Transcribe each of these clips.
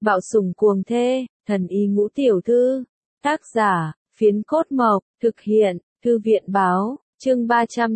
Bạo sủng cuồng thê, thần y ngũ tiểu thư. Tác giả, Phiến Cốt Mộc, thực hiện, Thư viện báo, chương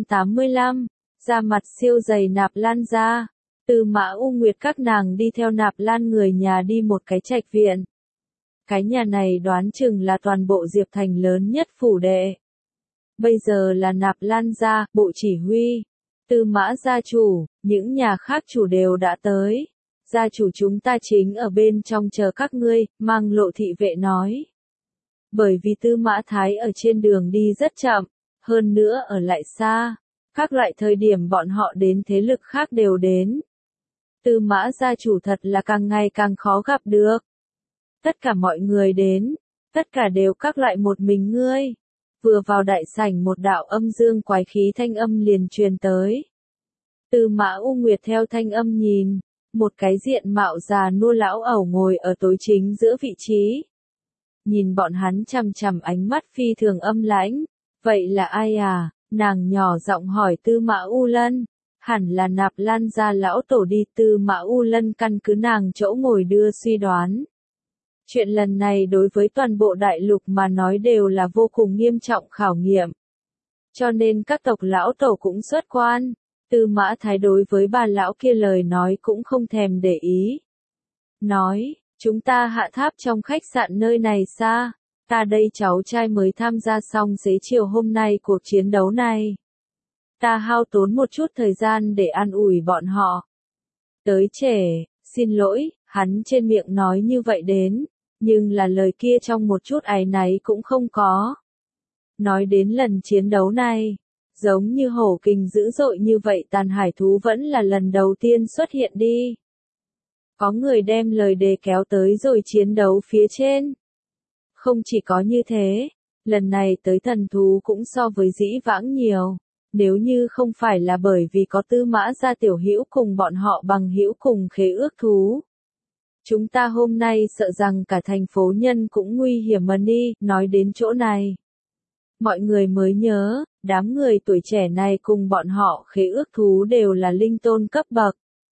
385, ra mặt siêu dày Nạp Lan ra. Tư Mã U Nguyệt các nàng đi theo Nạp Lan người nhà đi một cái trạch viện. Cái nhà này đoán chừng là toàn bộ Diệp Thành lớn nhất phủ đệ. Bây giờ là Nạp Lan gia, bộ chỉ huy, Tư Mã gia chủ, những nhà khác chủ đều đã tới. Gia chủ chúng ta chính ở bên trong chờ các ngươi, Mang Lộ thị vệ nói. Bởi vì Tư Mã Thái ở trên đường đi rất chậm, hơn nữa ở lại xa, các loại thời điểm bọn họ đến thế lực khác đều đến. Tư Mã gia chủ thật là càng ngày càng khó gặp được. Tất cả mọi người đến, tất cả đều các loại một mình ngươi. Vừa vào đại sảnh một đạo âm dương quái khí thanh âm liền truyền tới. Tư Mã U Nguyệt theo thanh âm nhìn, một cái diện mạo già nua lão ẩu ngồi ở tối chính giữa vị trí. Nhìn bọn hắn chằm chằm ánh mắt phi thường âm lãnh, vậy là ai à? Nàng nhỏ giọng hỏi Tư Mã U Lân, hẳn là Nạp Lan gia lão tổ đi. Tư Mã U Lân căn cứ nàng chỗ ngồi đưa suy đoán. Chuyện lần này đối với toàn bộ đại lục mà nói đều là vô cùng nghiêm trọng khảo nghiệm. Cho nên các tộc lão tổ cũng xuất quan. Tư Mã Thái đối với bà lão kia lời nói cũng không thèm để ý. Nói, chúng ta hạ tháp trong khách sạn nơi này xa. Ta đây cháu trai mới tham gia xong xế chiều hôm nay cuộc chiến đấu này. Ta hao tốn một chút thời gian để an ủi bọn họ. Tới trễ, xin lỗi, hắn trên miệng nói như vậy đến. Nhưng là lời kia trong một chút áy náy cũng không có. Nói đến lần chiến đấu này, giống như hổ kình dữ dội như vậy tàn hải thú vẫn là lần đầu tiên xuất hiện đi. Có người đem lời đề kéo tới rồi chiến đấu phía trên. Không chỉ có như thế, lần này tới thần thú cũng so với dĩ vãng nhiều. Nếu như không phải là bởi vì có Tư Mã gia tiểu hữu cùng bọn họ bằng hữu cùng khế ước thú. Chúng ta hôm nay sợ rằng cả thành phố nhân cũng nguy hiểm mà đi. Nói đến chỗ này, mọi người mới nhớ, đám người tuổi trẻ này cùng bọn họ khế ước thú đều là linh tôn cấp bậc.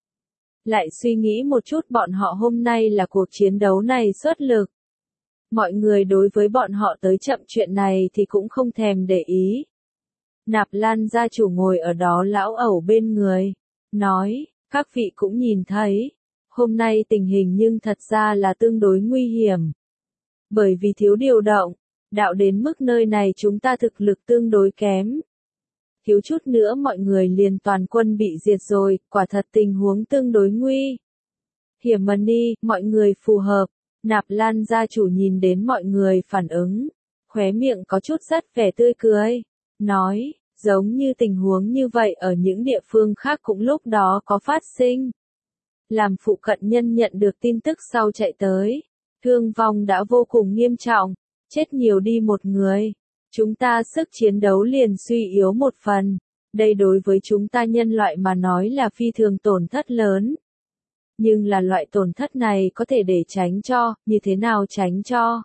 Lại suy nghĩ một chút bọn họ hôm nay là cuộc chiến đấu này xuất lực. Mọi người đối với bọn họ tới chậm chuyện này thì cũng không thèm để ý. Nạp Lan gia chủ ngồi ở đó lão ẩu bên người, nói, các vị cũng nhìn thấy. Hôm nay tình hình nhưng thật ra là tương đối nguy hiểm. Bởi vì thiếu điều động, đạo đến mức nơi này chúng ta thực lực tương đối kém. Thiếu chút nữa mọi người liền toàn quân bị diệt rồi, quả thật tình huống tương đối nguy hiểm mà đi, mọi người phù hợp. Nạp Lan gia chủ nhìn đến mọi người phản ứng, khóe miệng có chút rất vẻ tươi cười, nói, giống như tình huống như vậy ở những địa phương khác cũng lúc đó có phát sinh. Làm phụ cận nhân nhận được tin tức sau chạy tới. Thương vong đã vô cùng nghiêm trọng. Chết nhiều đi một người. Chúng ta sức chiến đấu liền suy yếu một phần. Đây đối với chúng ta nhân loại mà nói là phi thường tổn thất lớn. Nhưng là loại tổn thất này có thể để tránh cho, như thế nào tránh cho?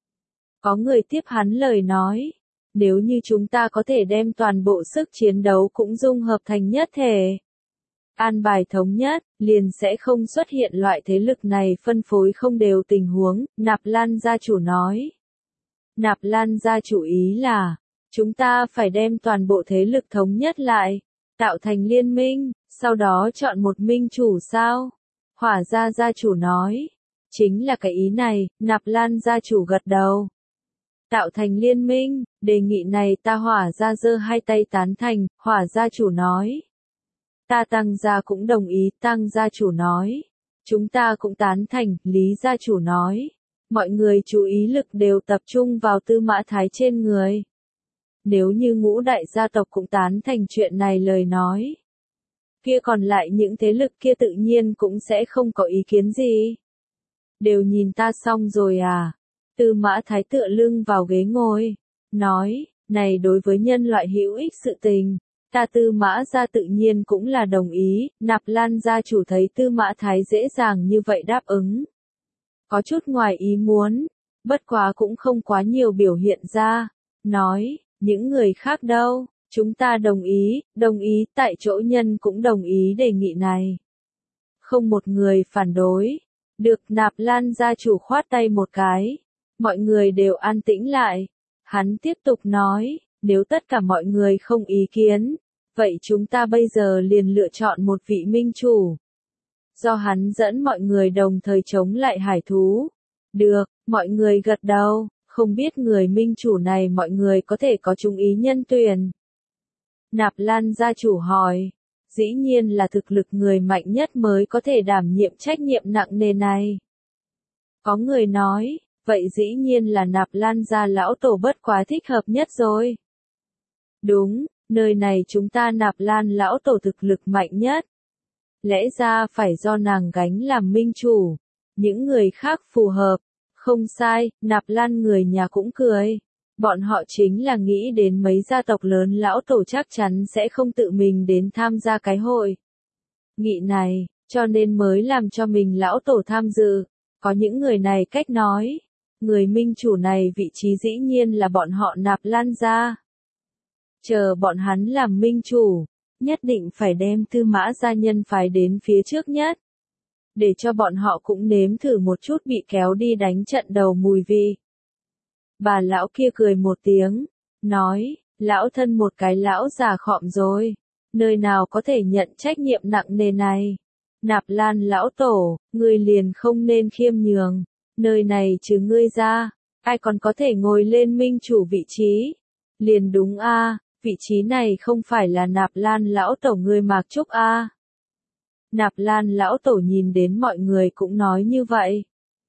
Có người tiếp hắn lời nói. Nếu như chúng ta có thể đem toàn bộ sức chiến đấu cũng dung hợp thành nhất thể. An bài thống nhất, liền sẽ không xuất hiện loại thế lực này phân phối không đều tình huống, Nạp Lan gia chủ nói. Nạp Lan gia chủ ý là, chúng ta phải đem toàn bộ thế lực thống nhất lại, tạo thành liên minh, sau đó chọn một minh chủ sao? Hỏa gia gia chủ nói. Chính là cái ý này, Nạp Lan gia chủ gật đầu. Tạo thành liên minh, đề nghị này ta Hỏa gia giơ hai tay tán thành, Hỏa gia chủ nói. Ta Tăng gia cũng đồng ý, Tăng gia chủ nói. Chúng ta cũng tán thành, Lý gia chủ nói. Mọi người chú ý lực đều tập trung vào Tư Mã Thái trên người. Nếu như ngũ đại gia tộc cũng tán thành chuyện này lời nói. Kia còn lại những thế lực kia tự nhiên cũng sẽ không có ý kiến gì. Đều nhìn ta xong rồi à? Tư Mã Thái tựa lưng vào ghế ngồi. Nói, này đối với nhân loại hữu ích sự tình. Ta Tư Mã gia tự nhiên cũng là đồng ý, Nạp Lan gia chủ thấy Tư Mã Thái dễ dàng như vậy đáp ứng. Có chút ngoài ý muốn, bất quá cũng không quá nhiều biểu hiện ra, nói, những người khác đâu, chúng ta đồng ý, tại chỗ nhân cũng đồng ý đề nghị này. Không một người phản đối, Được, Nạp Lan gia chủ khoát tay một cái. Mọi người đều an tĩnh lại. Hắn tiếp tục nói, nếu tất cả mọi người không ý kiến, vậy chúng ta bây giờ liền lựa chọn một vị minh chủ. Do hắn dẫn mọi người đồng thời chống lại hải thú. Được, mọi người gật đầu, không biết người minh chủ này mọi người có thể có chung ý nhân tuyển. Nạp Lan gia chủ hỏi, dĩ nhiên là thực lực người mạnh nhất mới có thể đảm nhiệm trách nhiệm nặng nề này. Có người nói, vậy dĩ nhiên là Nạp Lan gia lão tổ bất quá thích hợp nhất rồi. Đúng, nơi này chúng ta Nạp Lan lão tổ thực lực mạnh nhất. Lẽ ra phải do nàng gánh làm minh chủ, những người khác phù hợp. Không sai, Nạp Lan người nhà cũng cười. Bọn họ chính là nghĩ đến mấy gia tộc lớn lão tổ chắc chắn sẽ không tự mình đến tham gia cái hội nghị này, cho nên mới làm cho mình lão tổ tham dự. Có những người này cách nói, người minh chủ này vị trí dĩ nhiên là bọn họ Nạp Lan gia. Chờ bọn hắn làm minh chủ, nhất định phải đem Tư Mã gia nhân phái đến phía trước nhất. Để cho bọn họ cũng nếm thử một chút bị kéo đi đánh trận đầu mùi vị. Bà lão kia cười một tiếng, nói, lão thân một cái lão già khọm rồi, nơi nào có thể nhận trách nhiệm nặng nề này. Nạp Lan lão tổ, ngươi liền không nên khiêm nhường, nơi này trừ ngươi ra, ai còn có thể ngồi lên minh chủ vị trí. Liền đúng a, vị trí này không phải là Nạp Lan lão tổ ngươi Mạc Trúc a. Nạp Lan lão tổ nhìn đến mọi người cũng nói như vậy.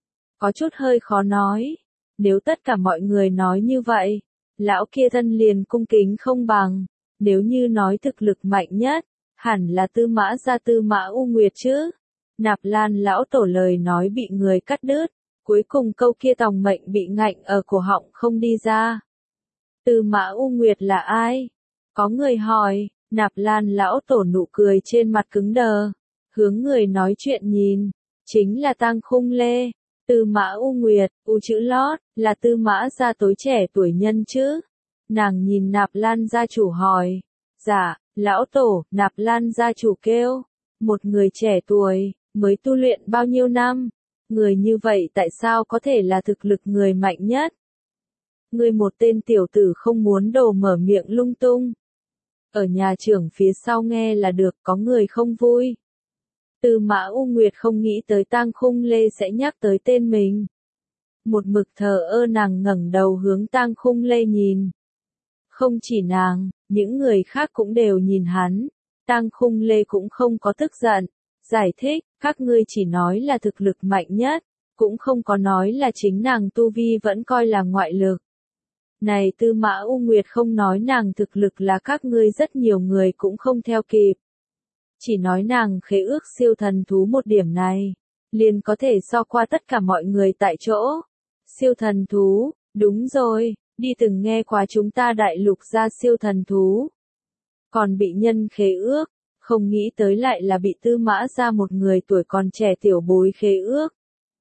Có chút hơi khó nói. Nếu tất cả mọi người nói như vậy, lão kia thân liền cung kính không bằng. Nếu như nói thực lực mạnh nhất, hẳn là Tư Mã gia Tư Mã U Nguyệt chứ. Nạp Lan lão tổ lời nói bị người cắt đứt. Cuối cùng câu kia tòng mệnh bị ngạnh ở cổ họng không đi ra. Tư Mã U Nguyệt là ai? Có người hỏi. Nạp Lan lão tổ nụ cười trên mặt cứng đờ. Hướng người nói chuyện nhìn, chính là Tang Khung Lê. Tư Mã U Nguyệt, U chữ lót, là Tư Mã gia tối trẻ tuổi nhân chứ. Nàng nhìn Nạp Lan gia chủ hỏi. Dạ, lão tổ, Nạp Lan gia chủ kêu. Một người trẻ tuổi, mới tu luyện bao nhiêu năm? Người như vậy tại sao có thể là thực lực người mạnh nhất? Người một tên tiểu tử không muốn đồ mở miệng lung tung. Ở nhà trưởng phía sau nghe là được, có người không vui. Tư Mã U Nguyệt không nghĩ tới Tang Khung Lê sẽ nhắc tới tên mình. Một mực thờ ơ nàng ngẩng đầu hướng Tang Khung Lê nhìn. Không chỉ nàng, những người khác cũng đều nhìn hắn. Tang Khung Lê cũng không có tức giận. Giải thích, các ngươi chỉ nói là thực lực mạnh nhất, cũng không có nói là chính nàng tu vi vẫn coi là ngoại lực. Này Tư Mã U Nguyệt không nói nàng thực lực là các ngươi rất nhiều người cũng không theo kịp. Chỉ nói nàng khế ước siêu thần thú một điểm này, liền có thể so qua tất cả mọi người tại chỗ. Siêu thần thú, đúng rồi, đi từng nghe qua chúng ta đại lục ra siêu thần thú. Còn bị nhân khế ước, không nghĩ tới lại là bị Tư Mã ra một người tuổi còn trẻ tiểu bối khế ước.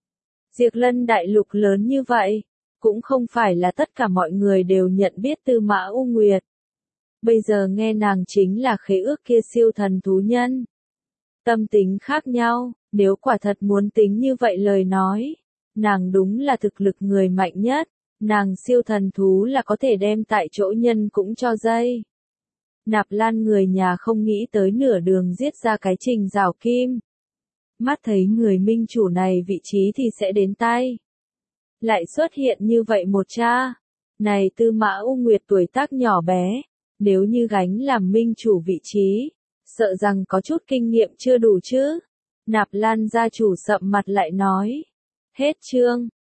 Diệp Lân đại lục lớn như vậy, cũng không phải là tất cả mọi người đều nhận biết Tư Mã U Nguyệt. Bây giờ nghe nàng chính là khế ước kia siêu thần thú nhân. Tâm tính khác nhau, nếu quả thật muốn tính như vậy lời nói, nàng đúng là thực lực người mạnh nhất, nàng siêu thần thú là có thể đem tại chỗ nhân cũng cho dây. Nạp Lan người nhà không nghĩ tới nửa đường giết ra cái Trình Giảo Kim. Mắt thấy người minh chủ này vị trí thì sẽ đến tay. Lại xuất hiện như vậy một cha. Này Tư Mã U Nguyệt tuổi tác nhỏ bé, nếu như gánh làm minh chủ vị trí, sợ rằng có chút kinh nghiệm chưa đủ chứ. Nạp Lan gia chủ sậm mặt lại nói. Hết chương.